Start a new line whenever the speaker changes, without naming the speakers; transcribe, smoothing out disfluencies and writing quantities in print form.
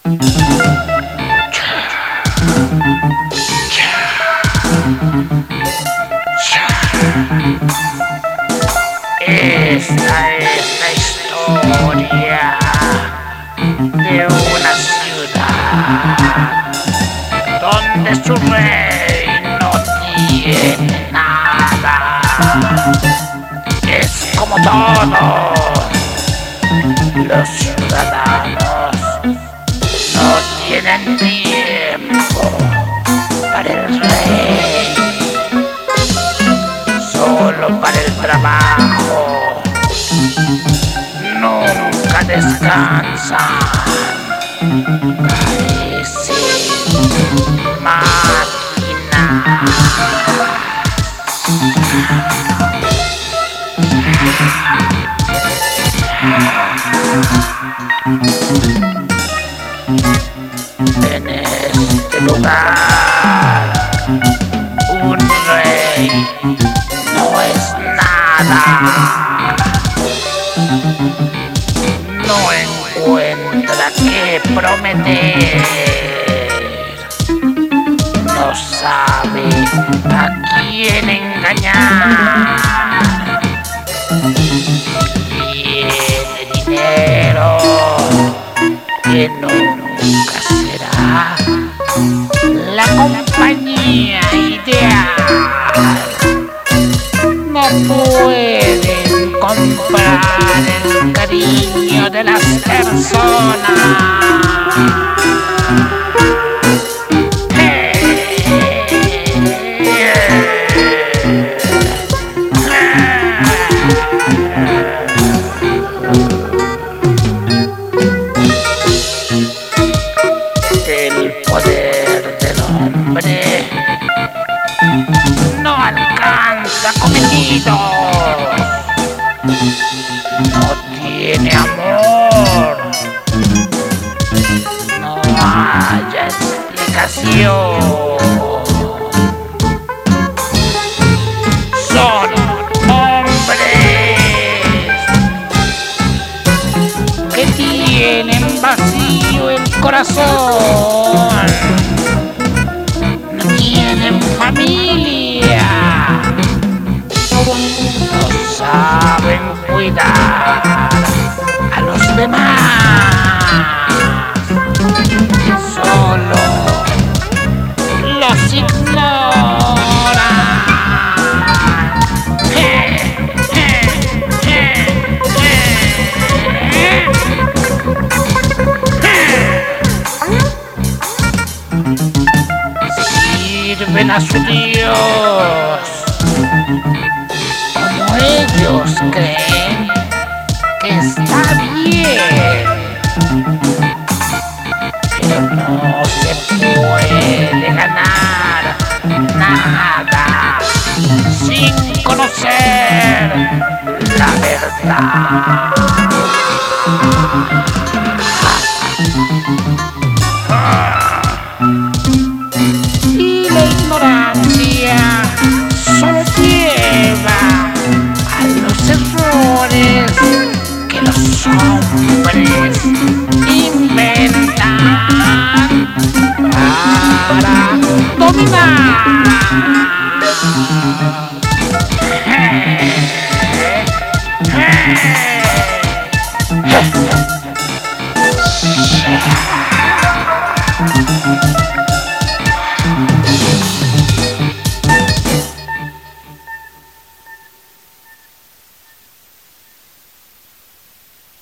Esta es la historia de una ciudad donde su rey no tiene nada. Es como todos los ciudadanos, no tienen tiempo para el rey, solo para el trabajo. Nunca descansan, parecen máquinas. En este lugar, un rey no es nada. No encuentra qué prometer. No sabe a quién engañar. Tiene dinero que nunca será la compañía ideal. No pueden comprar el cariño de las personas. El poder del hombre no alcanza cometidos. No tiene amor. No haya explicación. Son hombres que tienen vacío el corazón. No tienen familia. No saben cuidar a los demás. Solo los ignoran. Sirven a su Dios como ellos creen que está bien, pero no se puede ganar nada sin conocer la verdad. Y la ignorancia solo lleva a los errores que los hombres